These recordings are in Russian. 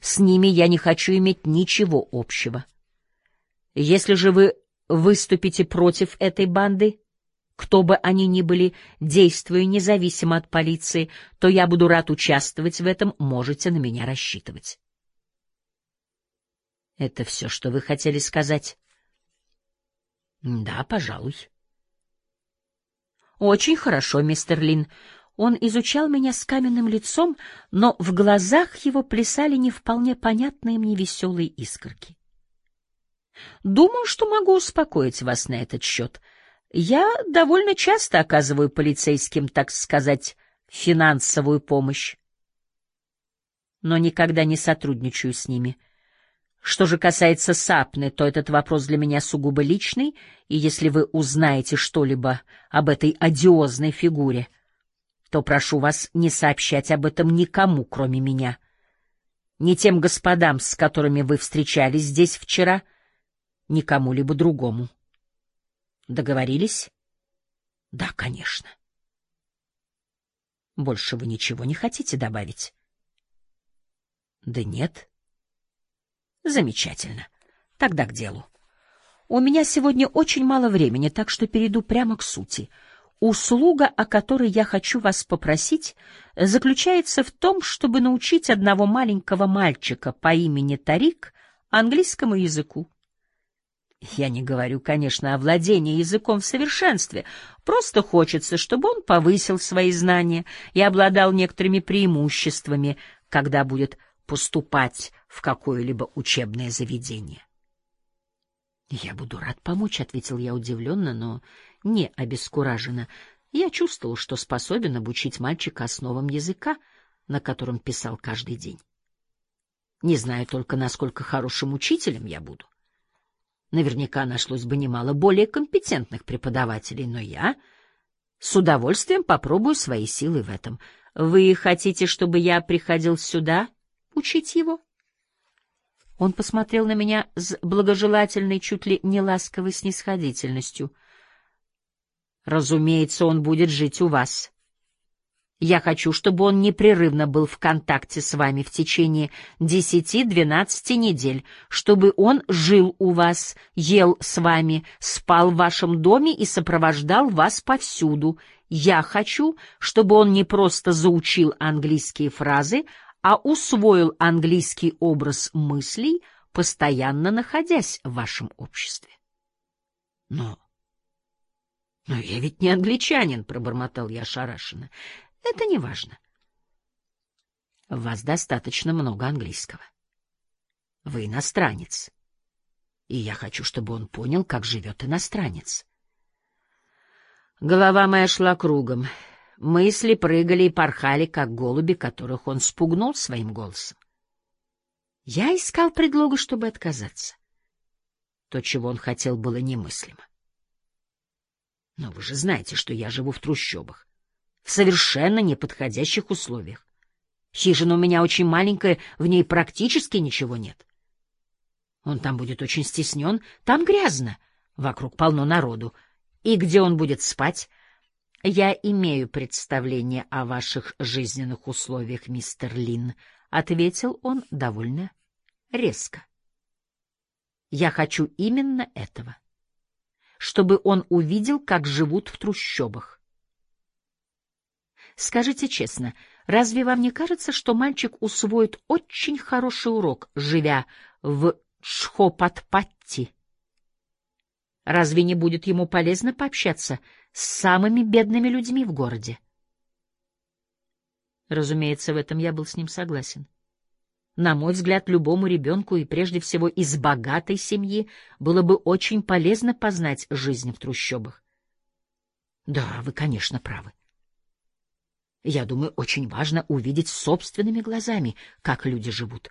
С ними я не хочу иметь ничего общего. Если же вы выступите против этой банды, кто бы они ни были, действуя независимо от полиции, то я буду рад участвовать в этом, можете на меня рассчитывать. Это все, что вы хотели сказать? Да, пожалуй. Очень хорошо, мистер Лин. Он изучал меня с каменным лицом, но в глазах его плясали не вполне понятные мне веселые искорки. Думаю, что могу успокоить вас на этот счет. Я довольно часто оказываю полицейским, так сказать, финансовую помощь, но никогда не сотрудничаю с ними. Что же касается Сапны, то этот вопрос для меня сугубо личный, и если вы узнаете что-либо об этой одиозной фигуре, то прошу вас не сообщать об этом никому, кроме меня. Ни тем господам, с которыми вы встречались здесь вчера, ни кому-либо другому. Договорились? Да, конечно. Больше вы ничего не хотите добавить? Да нет. Замечательно. Тогда к делу. У меня сегодня очень мало времени, так что перейду прямо к сути. Услуга, о которой я хочу вас попросить, заключается в том, чтобы научить одного маленького мальчика по имени Тарик английскому языку. Я не говорю, конечно, о владении языком в совершенстве. Просто хочется, чтобы он повысил свои знания и обладал некоторыми преимуществами, когда будет поступать в какое-либо учебное заведение. «Я буду рад помочь», — ответил я удивленно, но не обескураженно. Я чувствовал, что способен обучить мальчика основам языка, на котором писал каждый день. Не знаю только, насколько хорошим учителем я буду. Наверняка нашлось бы немало более компетентных преподавателей, но я с удовольствием попробую свои силы в этом. Вы хотите, чтобы я приходил сюда учить его? Он посмотрел на меня с благожелательной, чуть ли не ласковой снисходительностью. Разумеется, он будет жить у вас. Я хочу, чтобы он непрерывно был в контакте с вами в течение 10-12 недель, чтобы он жил у вас, ел с вами, спал в вашем доме и сопровождал вас повсюду. Я хочу, чтобы он не просто заучил английские фразы, а усвоил английский образ мыслей, постоянно находясь в вашем обществе. Но я ведь не англичанин, — пробормотал я ошарашенно. Это не важно. В вас достаточно много английского. Вы иностранец, и я хочу, чтобы он понял, как живет иностранец. Голова моя шла кругом. Мысли прыгали и порхали, как голуби, которых он спугнул своим голосом. Я искал предлога, чтобы отказаться. То, чего он хотел, было немыслимо. Но вы же знаете, что я живу в трущобах, в совершенно неподходящих условиях. Хижина у меня очень маленькая, в ней практически ничего нет. Он там будет очень стеснен, там грязно, вокруг полно народу. И где он будет спать? Я имею представление о ваших жизненных условиях, мистер Лин, — ответил он довольно резко. Я хочу именно этого, чтобы он увидел, как живут в трущобах. Скажите честно, разве вам не кажется, что мальчик усвоит очень хороший урок, живя в Чхопатпатти? Разве не будет ему полезно пообщаться с самыми бедными людьми в городе? Разумеется, в этом я был с ним согласен. На мой взгляд, любому ребенку, и прежде всего из богатой семьи, было бы очень полезно познать жизнь в трущобах. Да, вы, конечно, правы. Я думаю, очень важно увидеть собственными глазами, как люди живут.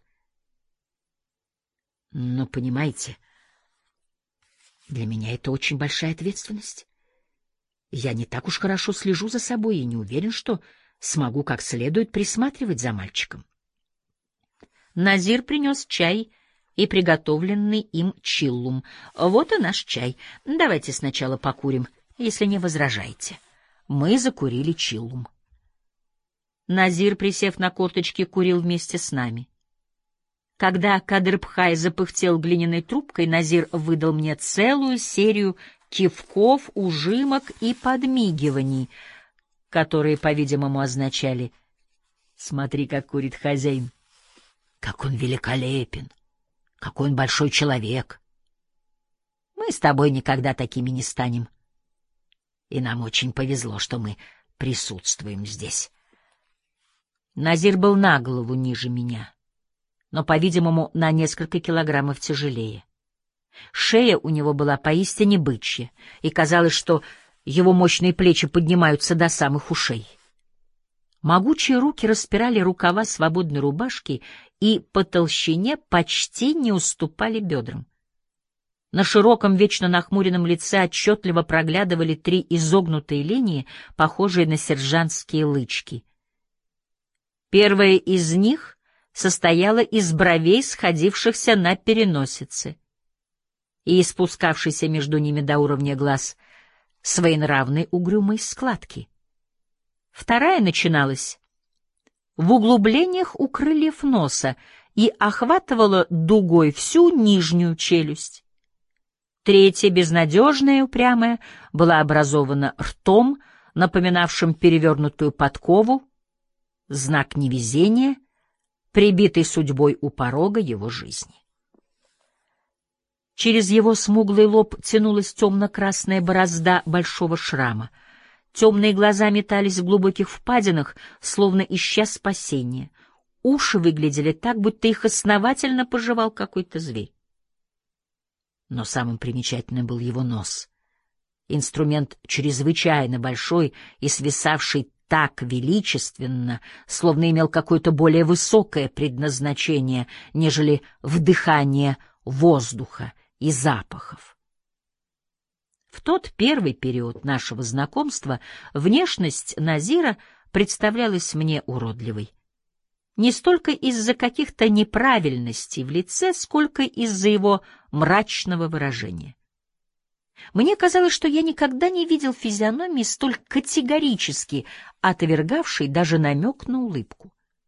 Но, понимаете, для меня это очень большая ответственность. Я не так уж хорошо слежу за собой и не уверен, что смогу как следует присматривать за мальчиком. Назир принес чай и приготовленный им чиллум. Вот и наш чай. Давайте сначала покурим, если не возражаете. Мы закурили чиллум. Назир, присев на корточки, курил вместе с нами. Когда Кадыр-бхай запыхтел глиняной трубкой, Назир выдал мне целую серию кивков, ужимок и подмигиваний, которые, по-видимому, означали: «Смотри, как курит хозяин! Как он великолепен! Какой он большой человек! Мы с тобой никогда такими не станем. И нам очень повезло, что мы присутствуем здесь». Назир был на голову ниже меня, но, по-видимому, на несколько килограммов тяжелее. Шея у него была поистине бычья, и казалось, что его мощные плечи поднимаются до самых ушей. Могучие руки распирали рукава свободной рубашки и по толщине почти не уступали бедрам. На широком, вечно нахмуренном лице отчетливо проглядывали 3 изогнутые линии, похожие на сержантские лычки. Первая из них состояла из бровей, сходившихся на переносице, и спускавшейся между ними до уровня глаз своенравной угрюмой складки. Вторая начиналась в углублениях у крыльев носа и охватывала дугой всю нижнюю челюсть. Третья, безнадежная и упрямая, была образована ртом, напоминавшим перевернутую подкову, знак невезения, прибитый судьбой у порога его жизни. Через его смуглый лоб тянулась темно-красная борозда большого шрама. Темные глаза метались в глубоких впадинах, словно ища спасения. Уши выглядели так, будто их основательно пожевал какой-то зверь. Но самым примечательным был его нос. Инструмент чрезвычайно большой и свисавший так величественно, словно имел какое-то более высокое предназначение, нежели вдыхание воздуха и запахов. В тот первый период нашего знакомства внешность Назира представлялась мне уродливой. Не столько из-за каких-то неправильностей в лице, сколько из-за его мрачного выражения. Мне казалось, что я никогда не видел физиономии, столь категорически отвергавшей даже намек на улыбку.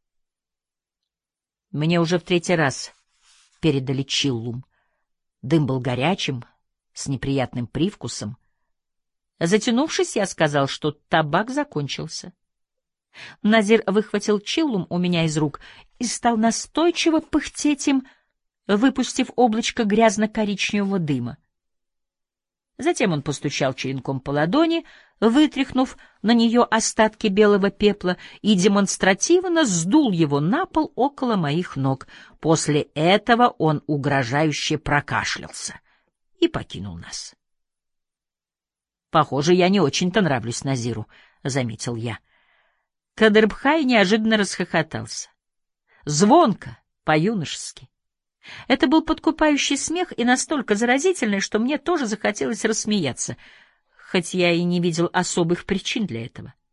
Мне уже в 3-й раз передали чиллум. Дым был горячим, с неприятным привкусом. Затянувшись, я сказал, что табак закончился. Назир выхватил чиллум у меня из рук и стал настойчиво пыхтеть им, выпустив облачко грязно-коричневого дыма. Затем он постучал черенком по ладони, вытряхнув на нее остатки белого пепла, и демонстративно сдул его на пол около моих ног. После этого он угрожающе прокашлялся и покинул нас. «Похоже, я не очень-то нравлюсь Назиру», — заметил я. Кадыр-бхай неожиданно расхохотался. Звонко, по-юношески. Это был подкупающий смех и настолько заразительный, что мне тоже захотелось рассмеяться, хоть я и не видел особых причин для этого.